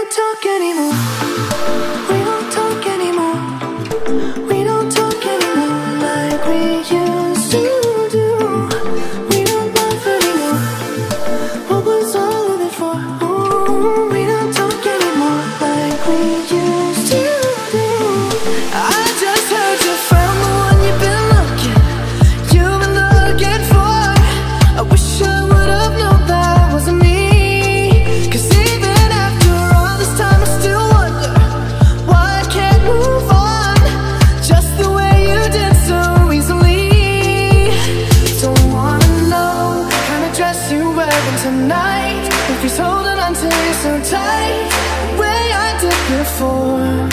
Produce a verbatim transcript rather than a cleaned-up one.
don't talk anymore. We don't talk anymore. We don't talk anymore like we used to do. We don't laugh anymore. What was all of it for? Ooh, we don't talk anymore like we used to do. I just heard you found the one you've been looking, you've been looking for. I wish I would have known that wasn't me. Cause even after all this time I still wonder why I can't move on just the way you did so easily. Don't wanna know what kind of dress you're wearing tonight, if he's holding on to you so tight the way I did before.